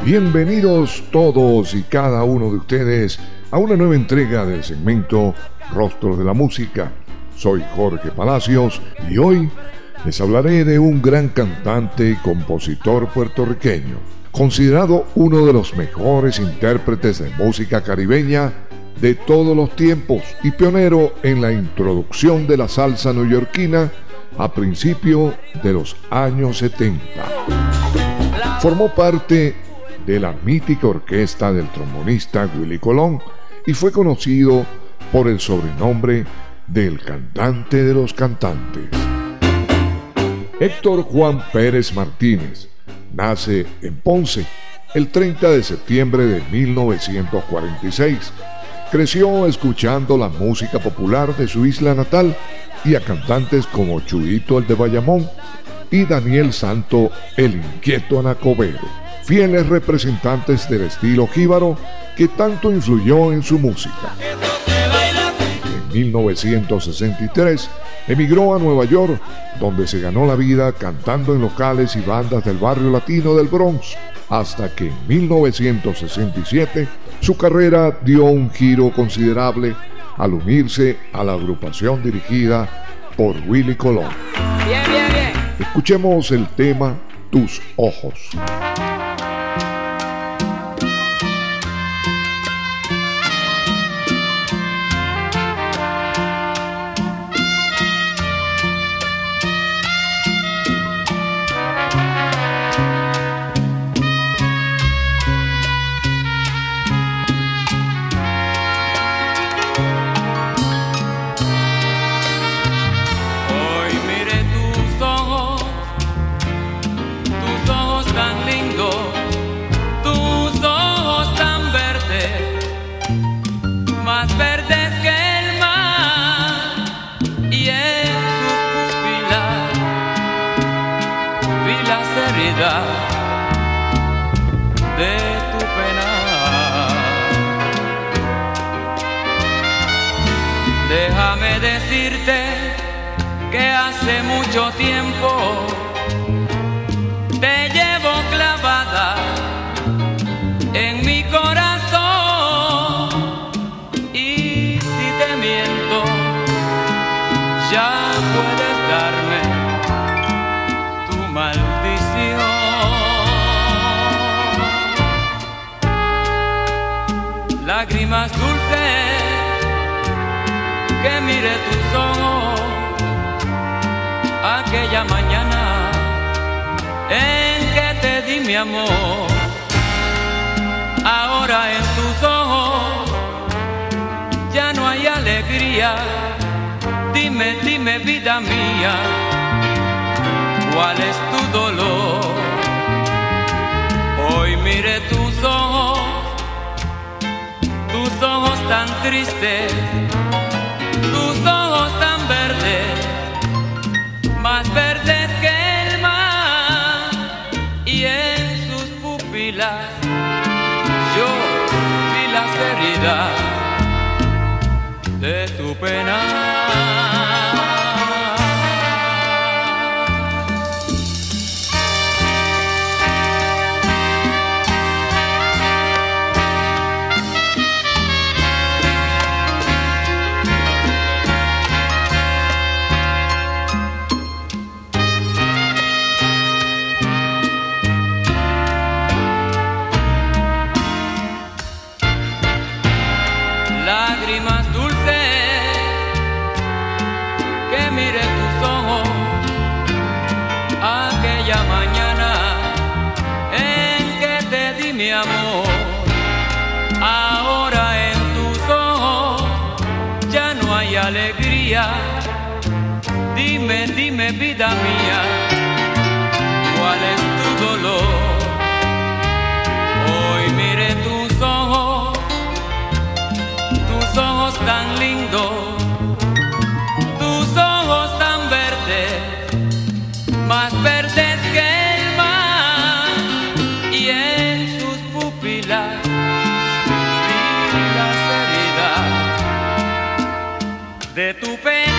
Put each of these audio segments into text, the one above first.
Bienvenidos todos y cada uno de ustedes a una nueva entrega del segmento Rostros de la Música. Soy Jorge Palacios y hoy les hablaré de un gran cantante y compositor puertorriqueño, considerado uno de los mejores intérpretes de música caribeña de todos los tiempos y pionero en la introducción de la salsa neoyorquina a principios de los años 70. Formó parte de la mítica orquesta del trombonista Willie Colón y fue conocido por el sobrenombre del cantante de los cantantes. Héctor Juan Pérez Martínez nace en Ponce el 30 de septiembre de 1946. Creció escuchando la música popular de su isla natal y a cantantes como Chuyito el de Bayamón y Daniel Santo el inquieto Anacobero, fieles representantes del estilo jíbaro que tanto influyó en su música. En 1963 emigró a Nueva York, donde se ganó la vida cantando en locales y bandas del barrio latino del Bronx, hasta que en 1967 su carrera dio un giro considerable al unirse a la agrupación dirigida por Willie Colón. Bien, bien, bien. Escuchemos el tema Tus Ojos. De tu pena, déjame decirte que hace mucho tiempo te llevo clavada en mi corazón, y si te miento ya puedes darme tu maldición. Lágrimas dulces que mire tus ojos aquella mañana en que te di mi amor. Ahora en tus ojos ya no hay alegría. Dime, dime, vida mía, ¿cuál es tu dolor? Hoy mire tus ojos tan tristes, tus ojos tan verdes, más verdes que el mar, y en sus pupilas yo vi las heridas de tu pena. Mi amor, ahora en tus ojos ya no hay alegría. Dime, dime, vida mía, ¿cuál es tu dolor? Hoy mire tus ojos tan lindos, tus ojos tan verdes, más verdes que el mar, y en sus pupilas vi las heridas de tu pena.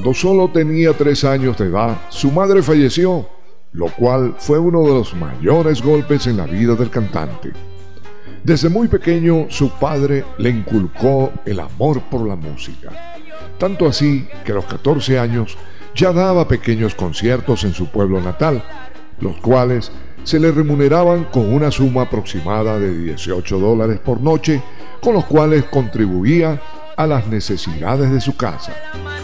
Cuando solo tenía 3 años de edad, su madre falleció, lo cual fue uno de los mayores golpes en la vida del cantante. Desde muy pequeño, su padre le inculcó el amor por la música. Tanto así que a los 14 años ya daba pequeños conciertos en su pueblo natal, los cuales se le remuneraban con una suma aproximada de $18 por noche, con los cuales contribuía a las necesidades de su casa.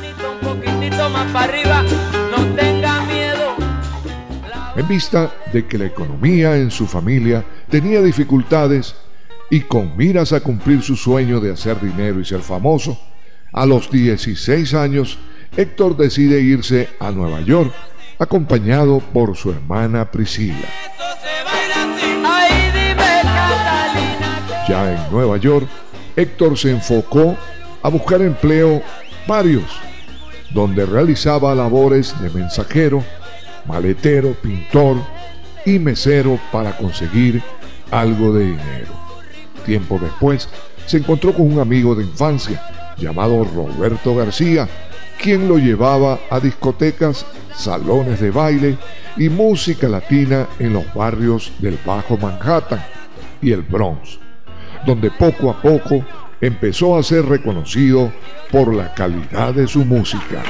En vista de que la economía en su familia tenía dificultades y con miras a cumplir su sueño de hacer dinero y ser famoso, a los 16 años Héctor decide irse a Nueva York acompañado por su hermana Priscila. Ya en Nueva York, Héctor se enfocó a buscar empleo varios, donde realizaba labores de mensajero, maletero, pintor y mesero para conseguir algo de dinero. Tiempo después, se encontró con un amigo de infancia llamado Roberto García, quien lo llevaba a discotecas, salones de baile y música latina en los barrios del Bajo Manhattan y el Bronx, donde poco a poco empezó a ser reconocido por la calidad de su música.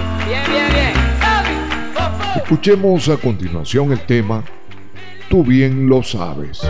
Escuchemos a continuación el tema Tú bien lo sabes.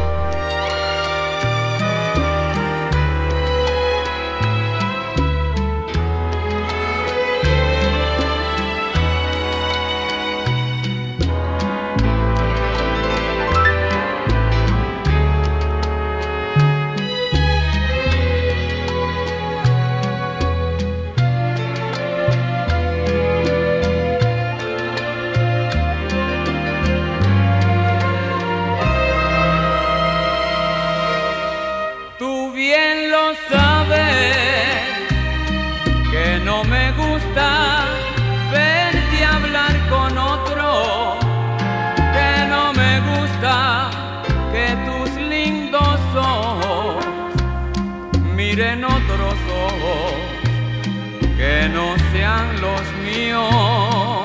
Miren otros ojos que no sean los míos.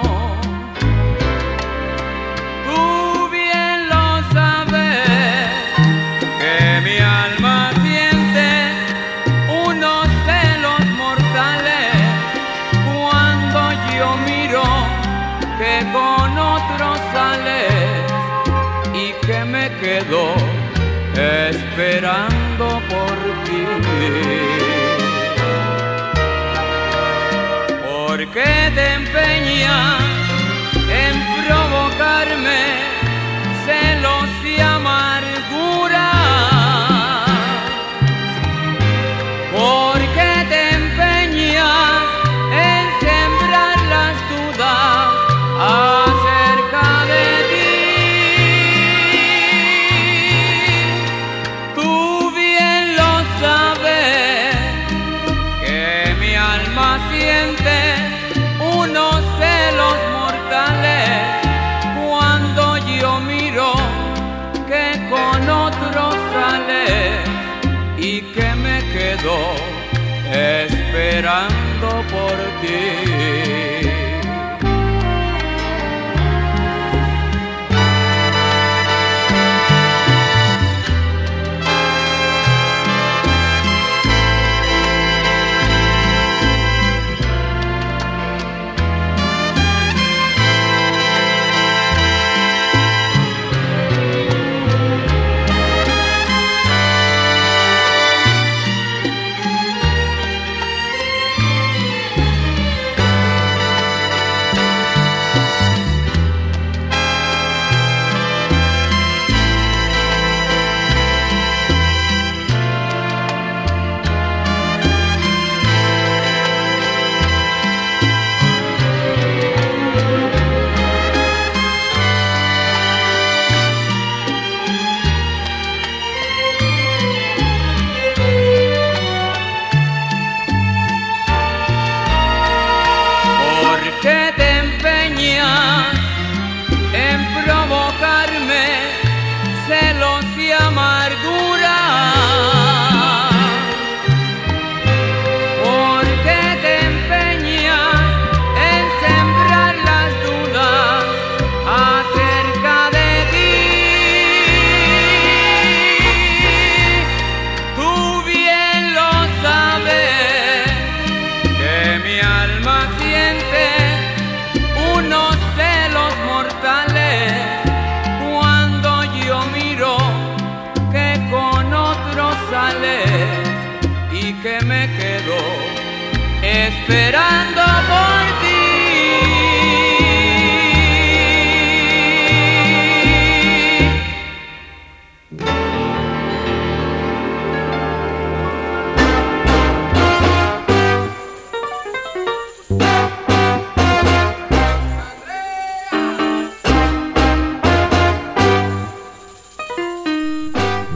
Tú bien lo sabes que mi alma siente unos celos mortales cuando yo miro que con otros sales y que me quedo esperando por ti. ¿Por qué te empeñas en provocarme celos y amargura? ¿Por qué te empeñas en sembrar las dudas acerca de ti? Unos celos mortales cuando yo miro que con otros sales y que me quedo esperando por ti.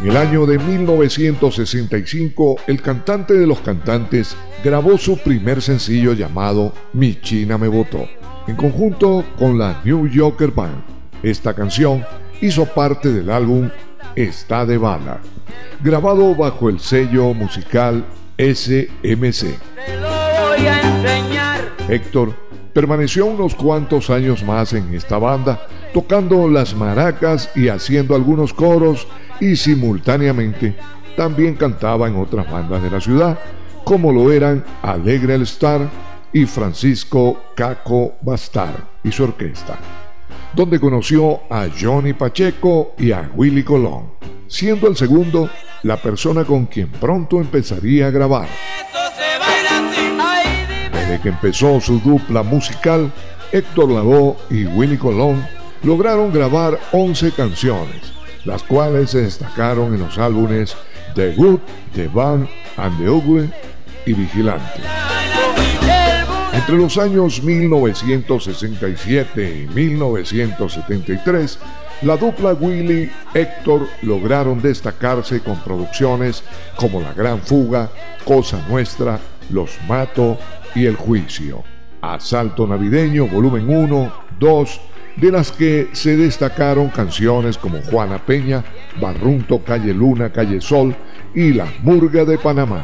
En el año de 1965, el cantante de los cantantes grabó su primer sencillo llamado Mi China me botó, en conjunto con la New Yorker Band. Esta canción hizo parte del álbum Está de Bala, grabado bajo el sello musical SMC. Te lo voy a enseñar. Héctor permaneció unos cuantos años más en esta banda, tocando las maracas y haciendo algunos coros, y simultáneamente también cantaba en otras bandas de la ciudad, como lo eran Alegre el Star y Francisco Caco Bastar y su orquesta, donde conoció a Johnny Pacheco y a Willy Colón, siendo el segundo la persona con quien pronto empezaría a grabar. Desde que empezó su dupla musical, Héctor Lavoe y Willy Colón lograron grabar 11 canciones, las cuales se destacaron en los álbumes The Good, The Bad and The Ugly y Vigilante. Entre los años 1967 y 1973, la dupla Willy Héctor lograron destacarse con producciones como La Gran Fuga, Cosa Nuestra, Los Mato y El Juicio. Asalto Navideño, volumen 1, 2, de las que se destacaron canciones como Juana Peña, Barrunto, Calle Luna, Calle Sol y La Murga de Panamá.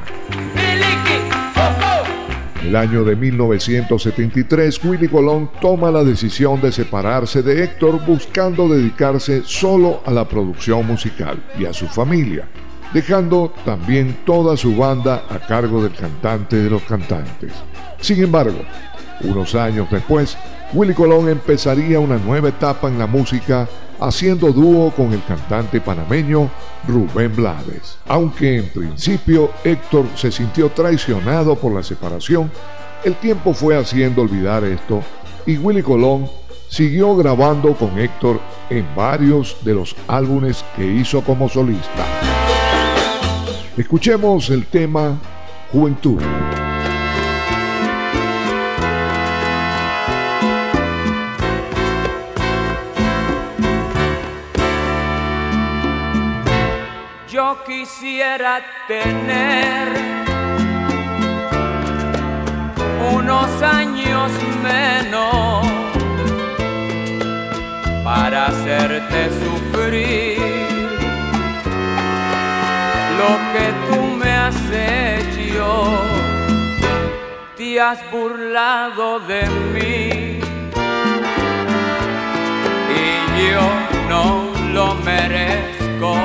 En el año de 1973, Willy Colón toma la decisión de separarse de Héctor, buscando dedicarse solo a la producción musical y a su familia, dejando también toda su banda a cargo del cantante de los cantantes. Sin embargo, unos años después, Willy Colón empezaría una nueva etapa en la música, haciendo dúo con el cantante panameño Rubén Blades. Aunque en principio Héctor se sintió traicionado por la separación, el tiempo fue haciendo olvidar esto y Willy Colón siguió grabando con Héctor en varios de los álbumes que hizo como solista. Escuchemos el tema Juventud. Yo quisiera tener unos años menos para hacerte sufrir lo que tú me has hecho. Te has burlado de mí y yo no lo merezco,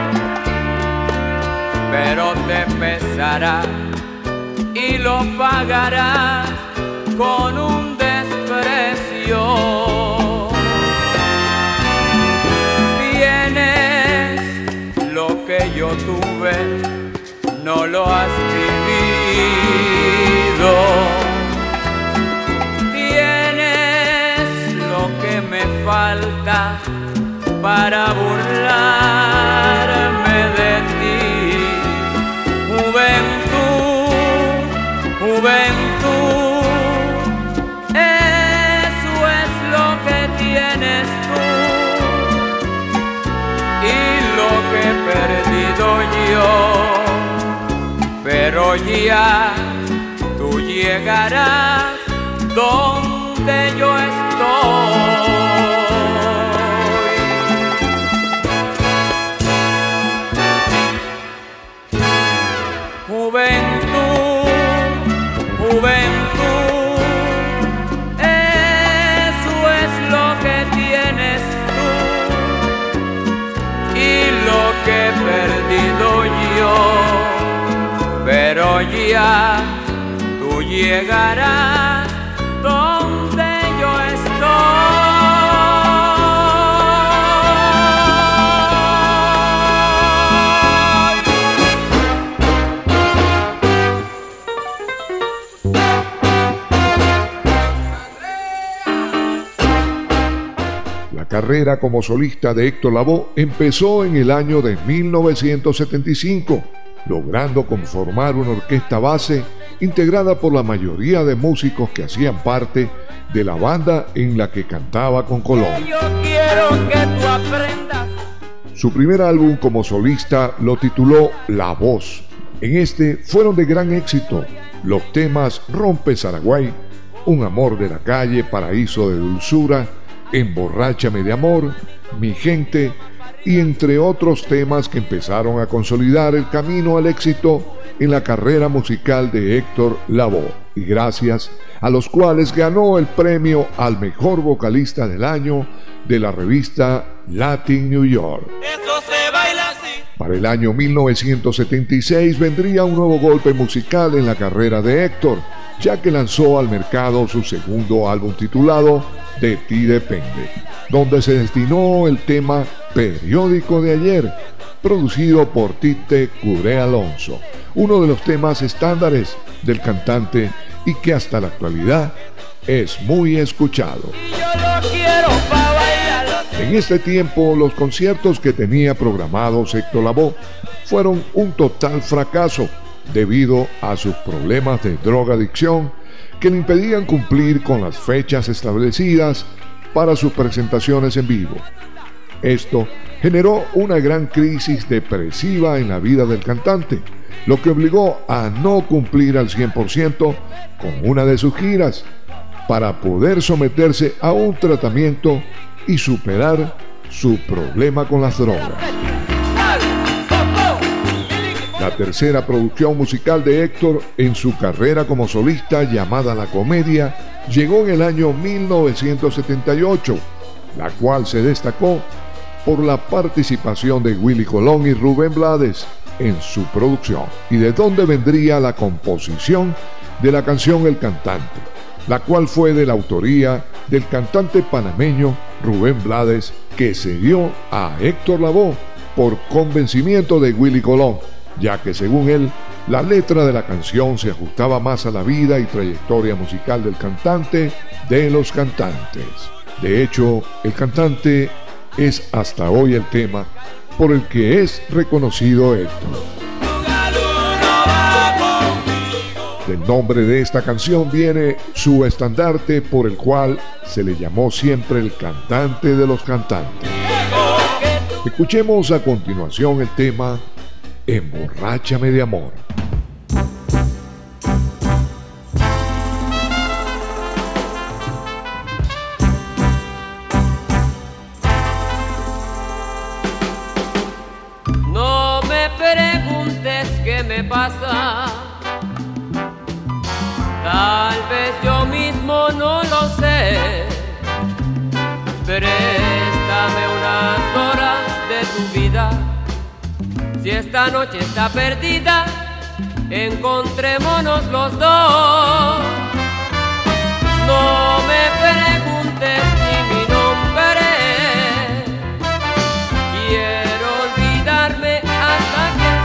pero te pesará y lo pagarás con un desprecio. Tienes lo que yo tuve, no lo has vivido. Tienes lo que me falta para burlarme de ti. Juventud, juventud, eso es lo que tienes tú y lo que he perdido yo, pero ya tú llegarás donde yo estoy. Juventud, juventud, eso es lo que tienes tú y lo que he perdido yo, pero ya tú llegarás donde yo estoy. La carrera como solista de Héctor Lavoe empezó en el año de 1975, logrando conformar una orquesta base integrada por la mayoría de músicos que hacían parte de la banda en la que cantaba con Colón. Yo quiero que tú aprendas. Su primer álbum como solista lo tituló La Voz. En este fueron de gran éxito los temas Rompe Zaraguay, Un amor de la calle, Paraíso de dulzura, Emborráchame de amor, Mi gente, y entre otros temas que empezaron a consolidar el camino al éxito en la carrera musical de Héctor Lavoe, y gracias a los cuales ganó el premio al mejor vocalista del año de la revista Latin New York. Eso se baila así. Para el año 1976 vendría un nuevo golpe musical en la carrera de Héctor, ya que lanzó al mercado su segundo álbum titulado De ti depende, donde se destinó el tema Periódico de ayer, producido por Tite Curé Alonso, uno de los temas estándares del cantante y que hasta la actualidad es muy escuchado. En este tiempo, los conciertos que tenía programados Héctor Lavoe fueron un total fracaso debido a sus problemas de drogadicción que le impedían cumplir con las fechas establecidas para sus presentaciones en vivo. Esto generó una gran crisis depresiva en la vida del cantante, lo que obligó a no cumplir al 100% con una de sus giras para poder someterse a un tratamiento y superar su problema con las drogas. La tercera producción musical de Héctor en su carrera como solista, llamada La Comedia, llegó en el año 1978, la cual se destacó por la participación de Willy Colón y Rubén Blades en su producción, y de donde vendría la composición de la canción El Cantante, la cual fue de la autoría del cantante panameño Rubén Blades, que se dio a Héctor Lavoe por convencimiento de Willy Colón, ya que según él, la letra de la canción se ajustaba más a la vida y trayectoria musical del cantante de los cantantes. De hecho, El Cantante es hasta hoy el tema por el que es reconocido Héctor. Del nombre de esta canción viene su estandarte por el cual se le llamó siempre el cantante de los cantantes. Escuchemos a continuación el tema Emborráchame de amor. No me preguntes qué me pasa, tal vez yo mismo no lo sé. Préstame unas horas de tu vida. Si esta noche está perdida, encontrémonos los dos. No me preguntes ni mi nombre, quiero olvidarme hasta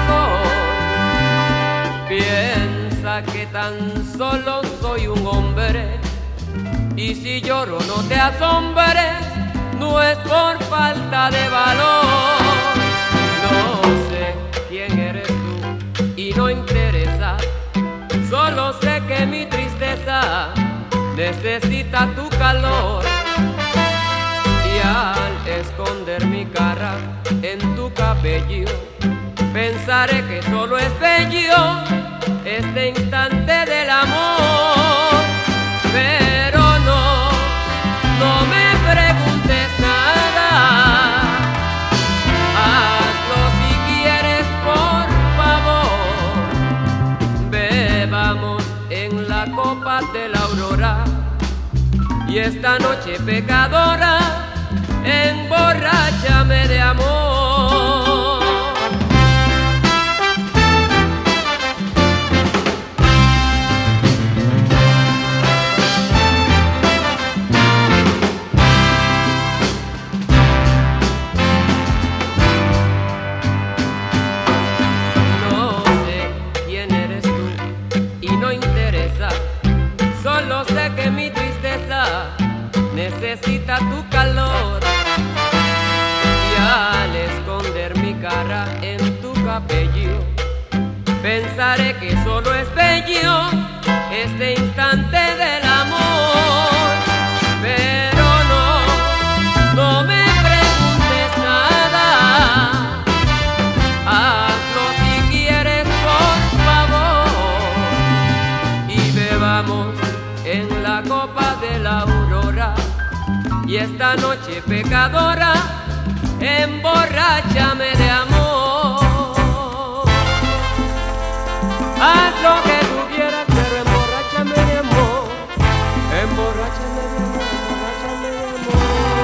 quién soy. Piensa que tan solo soy un hombre, y si lloro no te asombres, no es por falta de valor. No sé quién eres tú y no interesa, solo sé que mi tristeza necesita tu calor. Y al esconder mi cara en tu cabello, pensaré que solo es bello este instante del amor. Pero no me preguntes nada. Copa de la aurora, y esta noche pecadora, emborráchame de amor. No sé quién eres tú y no interesa, solo sé que mi tristeza necesita tu calor. Y al esconder mi cara en tu cabello, pensaré que solo es bello este instante del amor. Pero no me preguntes nada. y esta noche pecadora, emborráchame de amor. Haz lo que tú quieras, pero emborráchame de amor. Emborráchame de amor, emborráchame de amor.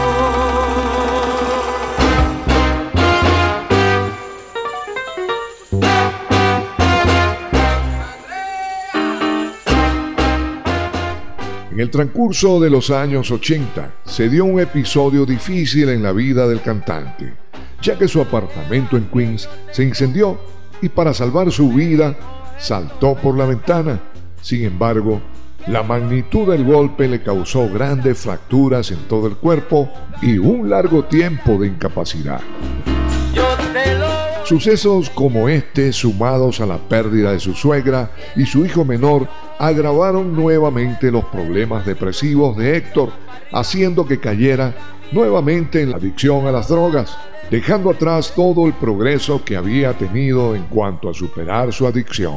En el transcurso de los años 80 se dio un episodio difícil en la vida del cantante, ya que su apartamento en Queens se incendió y para salvar su vida saltó por la ventana. Sin embargo, la magnitud del golpe le causó grandes fracturas en todo el cuerpo y un largo tiempo de incapacidad. Sucesos como este, sumados a la pérdida de su suegra y su hijo menor, agravaron nuevamente los problemas depresivos de Héctor, haciendo que cayera nuevamente en la adicción a las drogas, dejando atrás todo el progreso que había tenido en cuanto a superar su adicción.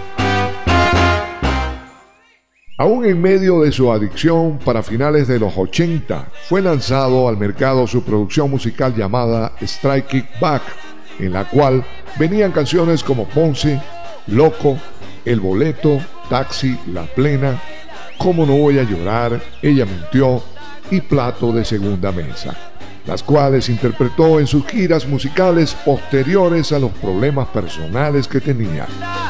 Aún en medio de su adicción, para finales de los 80, fue lanzado al mercado su producción musical llamada Strike It Back, en la cual venían canciones como Ponce, Loco, El Boleto, Taxi, La Plena, Cómo no voy a llorar, Ella mintió y Plato de segunda mesa, las cuales interpretó en sus giras musicales posteriores a los problemas personales que tenía.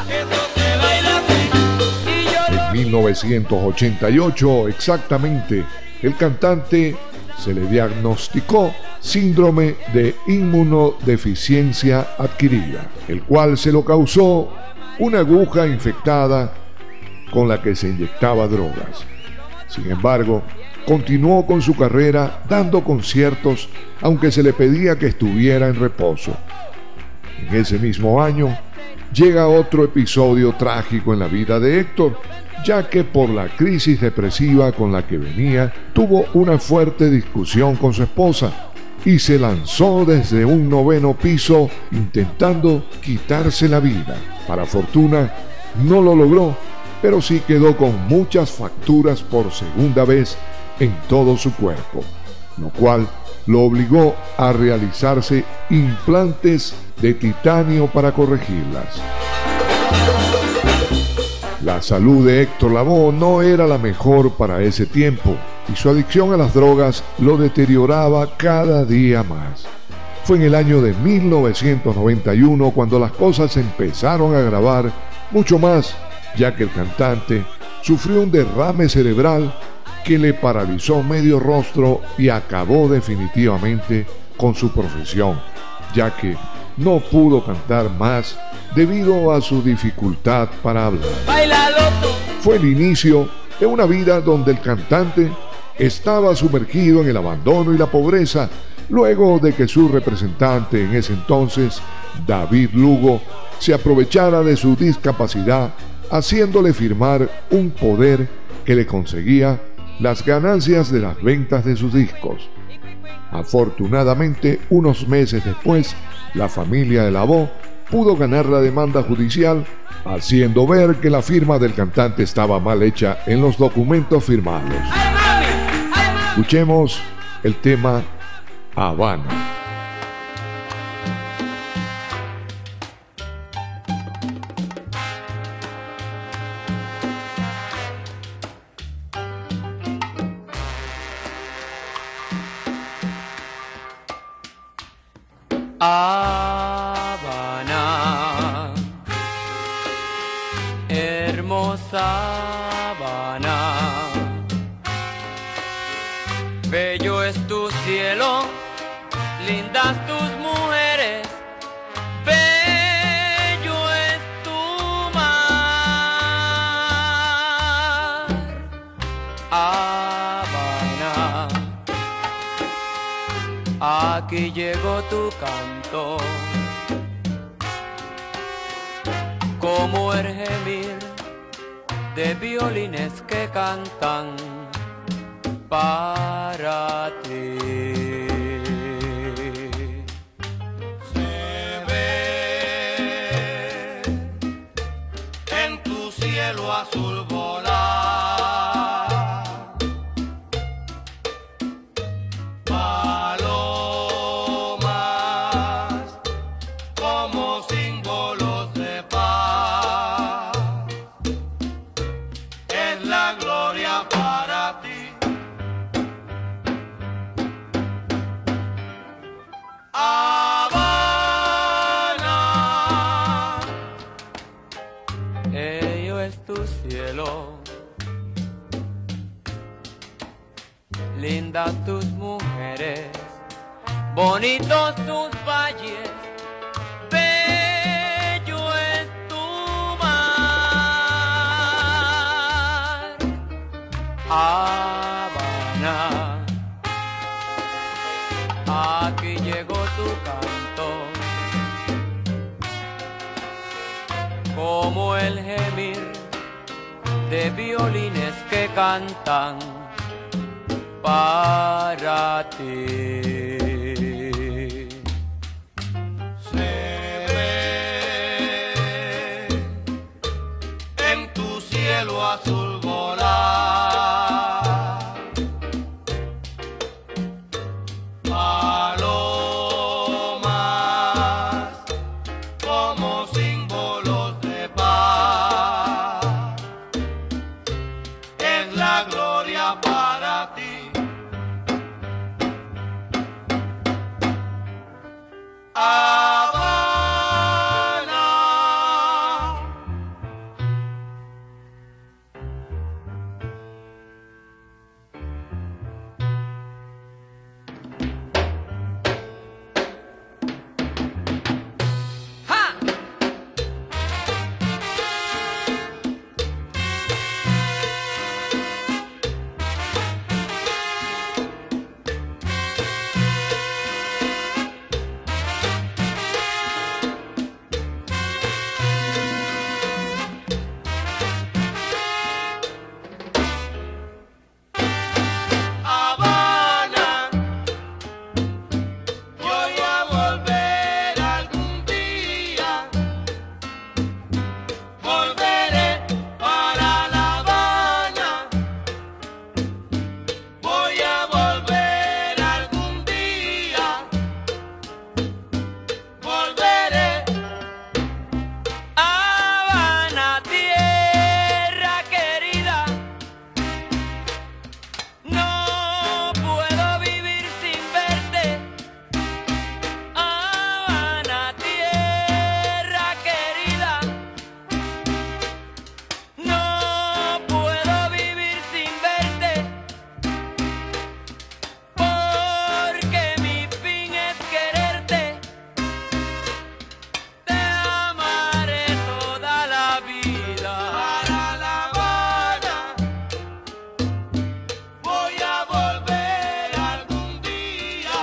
En 1988, exactamente, el cantante se le diagnosticó síndrome de inmunodeficiencia adquirida, el cual se lo causó una aguja infectada con la que se inyectaba drogas. Sin embargo, continuó con su carrera dando conciertos, aunque se le pedía que estuviera en reposo. En ese mismo año, llega otro episodio trágico en la vida de Héctor, ya que por la crisis depresiva con la que venía, tuvo una fuerte discusión con su esposa y se lanzó desde un 9º piso intentando quitarse la vida. Para fortuna, no lo logró, pero sí quedó con muchas fracturas por segunda vez en todo su cuerpo, lo cual lo obligó a realizarse implantes de titanio para corregirlas. La salud de Héctor Lavoe no era la mejor para ese tiempo y su adicción a las drogas lo deterioraba cada día más. Fue en el año de 1991 cuando las cosas empezaron a agravar mucho más, ya que el cantante sufrió un derrame cerebral que le paralizó medio rostro y acabó definitivamente con su profesión, ya que no pudo cantar más debido a su dificultad para hablar. Fue el inicio de una vida donde el cantante estaba sumergido en el abandono y la pobreza, luego de que su representante en ese entonces, David Lugo, se aprovechara de su discapacidad, haciéndole firmar un poder que le conseguía las ganancias de las ventas de sus discos. Afortunadamente, unos meses después, la familia de Lavoe pudo ganar la demanda judicial, haciendo ver que la firma del cantante estaba mal hecha en los documentos firmados. Escuchemos el tema Habana. Habana, hermosa Habana, bello es tu cielo, lindas tus mujeres, bello es tu mar. Habana, aquí llegó tu canto, como el gemir de violines que cantan para ti. Se ve en tu cielo azul volar lindas tus mujeres, bonitos tus valles, bello es tu mar. Habana, aquí llegó tu canto, como el gemir de violines que cantan para ti. Se ve en tu cielo azul volar palomas como símbolos de paz. Es la gloria para ti. Habana. ¡Ja! Habana, voy a volver algún día, volveré para La Habana, voy a volver algún día, volveré. Habana, tierra querida, no puedo vivir sin verte. Habana, tierra querida, no puedo vivir sin verte, porque mi fin es quererte. Te amaré toda la vida. Para La Habana, voy a volver algún día,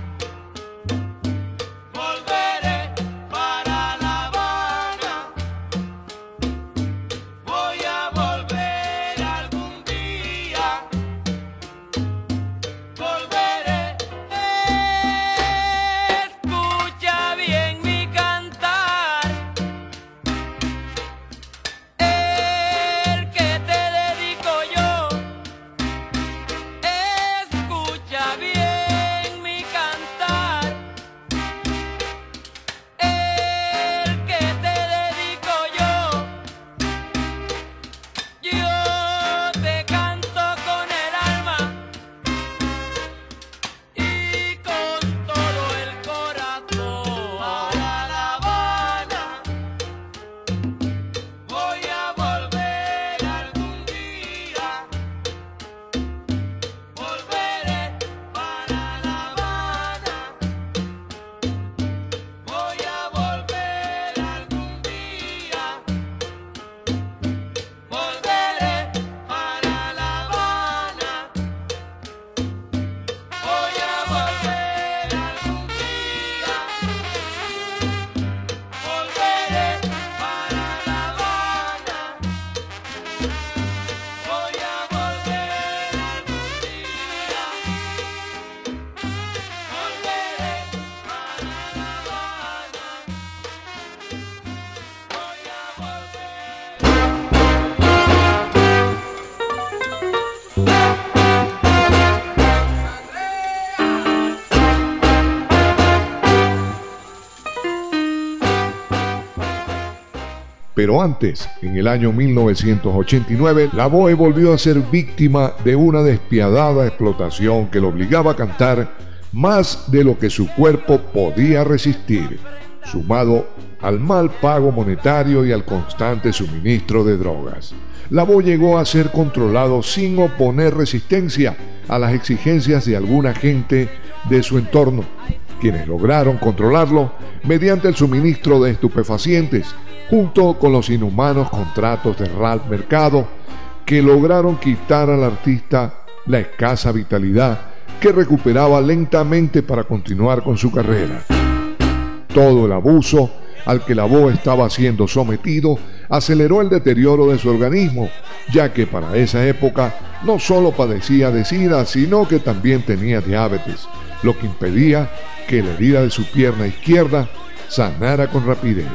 volveré para La Habana, voy a volver algún día, volveré. Escucha bien mi cantar, el que te dedico yo. Escucha bien mi cantar, el que te dedico yo. Yo te canto con el alma y con todo el corazón. Para La Habana, voy a volver algún día, volveré para La Habana, voy a volver algún día, volveré para La Habana, voy a volver algún día, volveré para La Habana, voy a volver algún día, volveré para La Habana, voy a Pero antes, en el año 1989, la Boe volvió a ser víctima de una despiadada explotación que lo obligaba a cantar más de lo que su cuerpo podía resistir. sumado al mal pago monetario y al constante suministro de drogas. Lavoe llegó a ser controlado sin oponer resistencia a las exigencias de alguna gente de su entorno, quienes lograron controlarlo mediante el suministro de estupefacientes, junto con los inhumanos contratos de Ralph Mercado, que lograron quitar al artista la escasa vitalidad que recuperaba lentamente para continuar con su carrera. Todo el abuso al que Lavoe estaba siendo sometido aceleró el deterioro de su organismo, ya que para esa época no solo padecía de SIDA, sino que también tenía diabetes, lo que impedía que la herida de su pierna izquierda sanara con rapidez.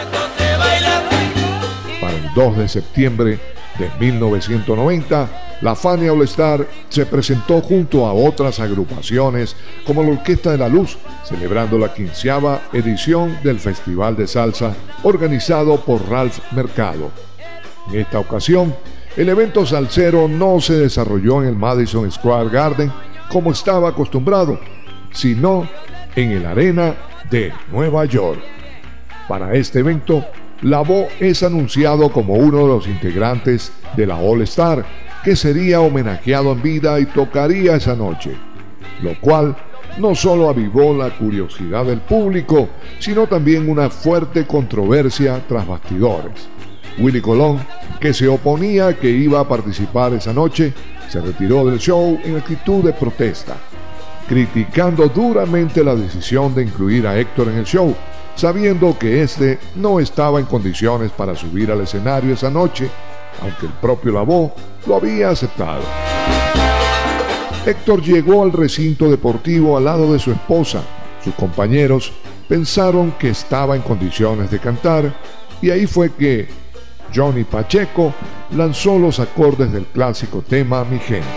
Para el 2 de septiembre de 1990, la Fania All Star se presentó junto a otras agrupaciones como la Orquesta de la Luz, celebrando la 15ª edición del Festival de Salsa organizado por Ralph Mercado. En esta ocasión, el evento salsero no se desarrolló en el Madison Square Garden como estaba acostumbrado, sino en el Arena de Nueva York. Para este evento, Lavoe es anunciado como uno de los integrantes de la All Star, que sería homenajeado en vida y tocaría esa noche, lo cual no solo avivó la curiosidad del público, sino también una fuerte controversia tras bastidores. Willie Colón, que se oponía a que iba a participar esa noche, se retiró del show en actitud de protesta, criticando duramente la decisión de incluir a Héctor en el show, sabiendo que éste no estaba en condiciones para subir al escenario esa noche, aunque el propio Lavoe lo había aceptado. Héctor llegó al recinto deportivo al lado de su esposa. Sus compañeros pensaron que estaba en condiciones de cantar, y ahí fue que Johnny Pacheco lanzó los acordes del clásico tema Mi Gente.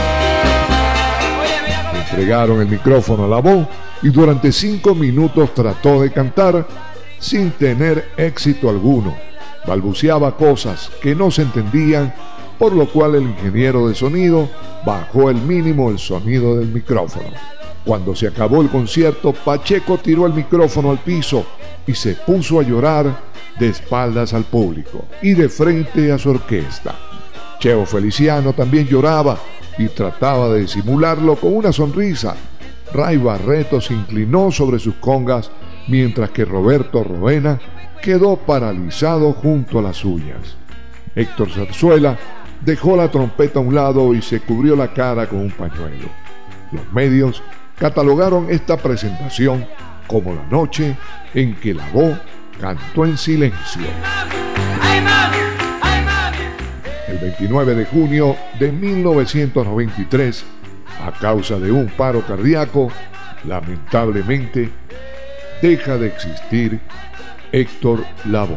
Le entregaron el micrófono a Lavoe y durante 5 minutos trató de cantar sin tener éxito alguno. Balbuceaba cosas que no se entendían, por lo cual el ingeniero de sonido bajó el mínimo el sonido del micrófono. Cuando se acabó el concierto, Pacheco tiró el micrófono al piso y se puso a llorar de espaldas al público y de frente a su orquesta. Cheo Feliciano también lloraba y trataba de disimularlo con una sonrisa. Ray Barreto se inclinó sobre sus congas, mientras que Roberto Roena quedó paralizado junto a las suyas. Héctor Zarzuela dejó la trompeta a un lado y se cubrió la cara con un pañuelo. Los medios catalogaron esta presentación como la noche en que Lavoe cantó en silencio. El 29 de junio de 1993, a causa de un paro cardíaco, lamentablemente deja de existir Héctor Lavoe.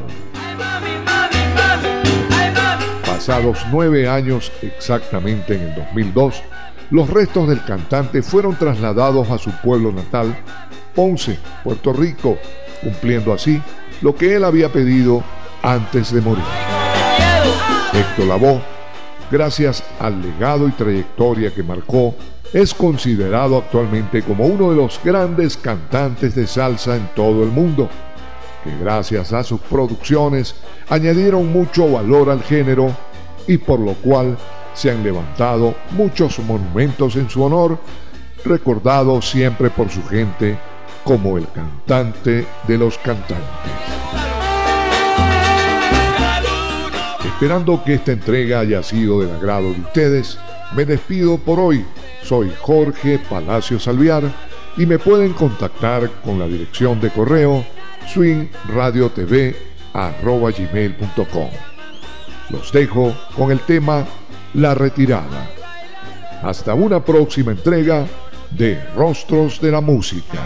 Pasados 9 años exactamente, en el 2002, los restos del cantante fueron trasladados a su pueblo natal, Ponce, Puerto Rico, cumpliendo así lo que él había pedido antes de morir. Héctor Lavoe, gracias al legado y trayectoria que marcó, es considerado actualmente como uno de los grandes cantantes de salsa en todo el mundo, que gracias a sus producciones añadieron mucho valor al género y por lo cual se han levantado muchos monumentos en su honor, recordado siempre por su gente como el cantante de los cantantes. Esperando que esta entrega haya sido del agrado de ustedes, me despido por hoy. Soy Jorge Palacios Alvear y me pueden contactar con la dirección de correo swingradiotv@gmail.com. Los dejo con el tema La Retirada. Hasta una próxima entrega de Rostros de la Música.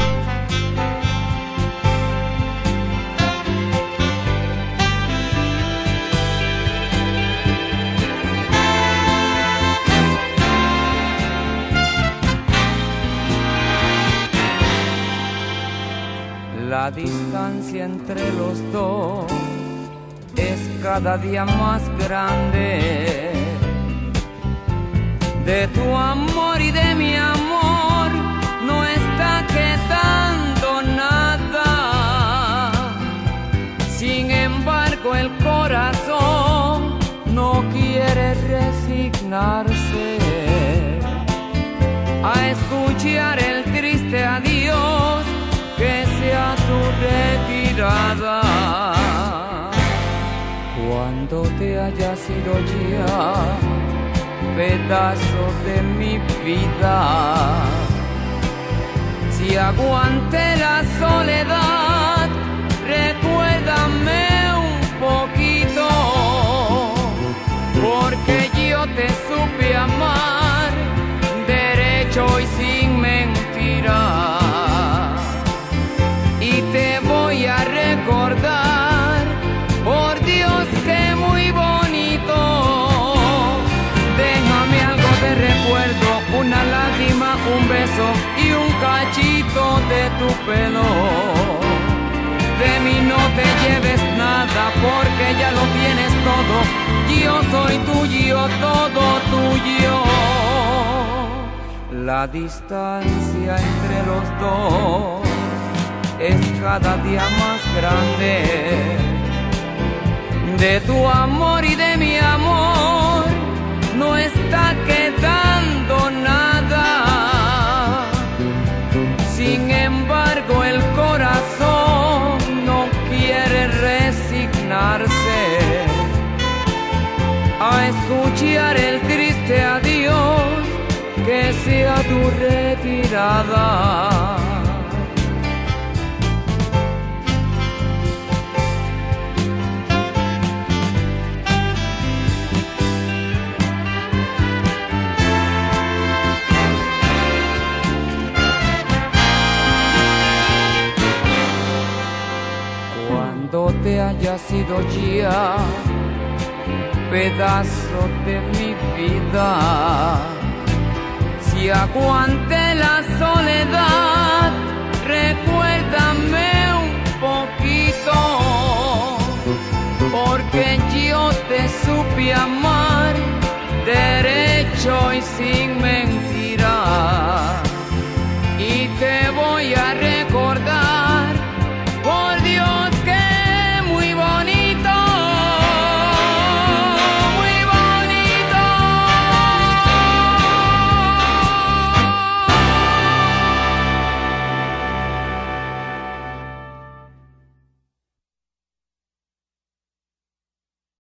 La distancia entre los dos es cada día más grande. De tu amor y de mi amor no está quedando nada. mirada. Cuando te haya sido ya pedazo de mi vida, si aguante la soledad, recuérdame un poquito, porque yo te supe amar derecho y sin mentira, y te voy a recordar, por Dios que muy bonito. Déjame algo de recuerdo, una lágrima, un beso y un cachito de tu pelo. De mí no te lleves nada porque ya lo tienes todo. Yo soy tuyo, todo tuyo. La distancia entre los dos es cada día más grande. De tu amor y de mi amor no está quedando nada. Sin embargo, el corazón no quiere resignarse a escuchar el triste adiós que sea tu retirada. Cuando te haya sido ya pedazo de mi vida, si aguante la soledad, recuérdame un poquito, porque yo te supe amar derecho y sin mentira.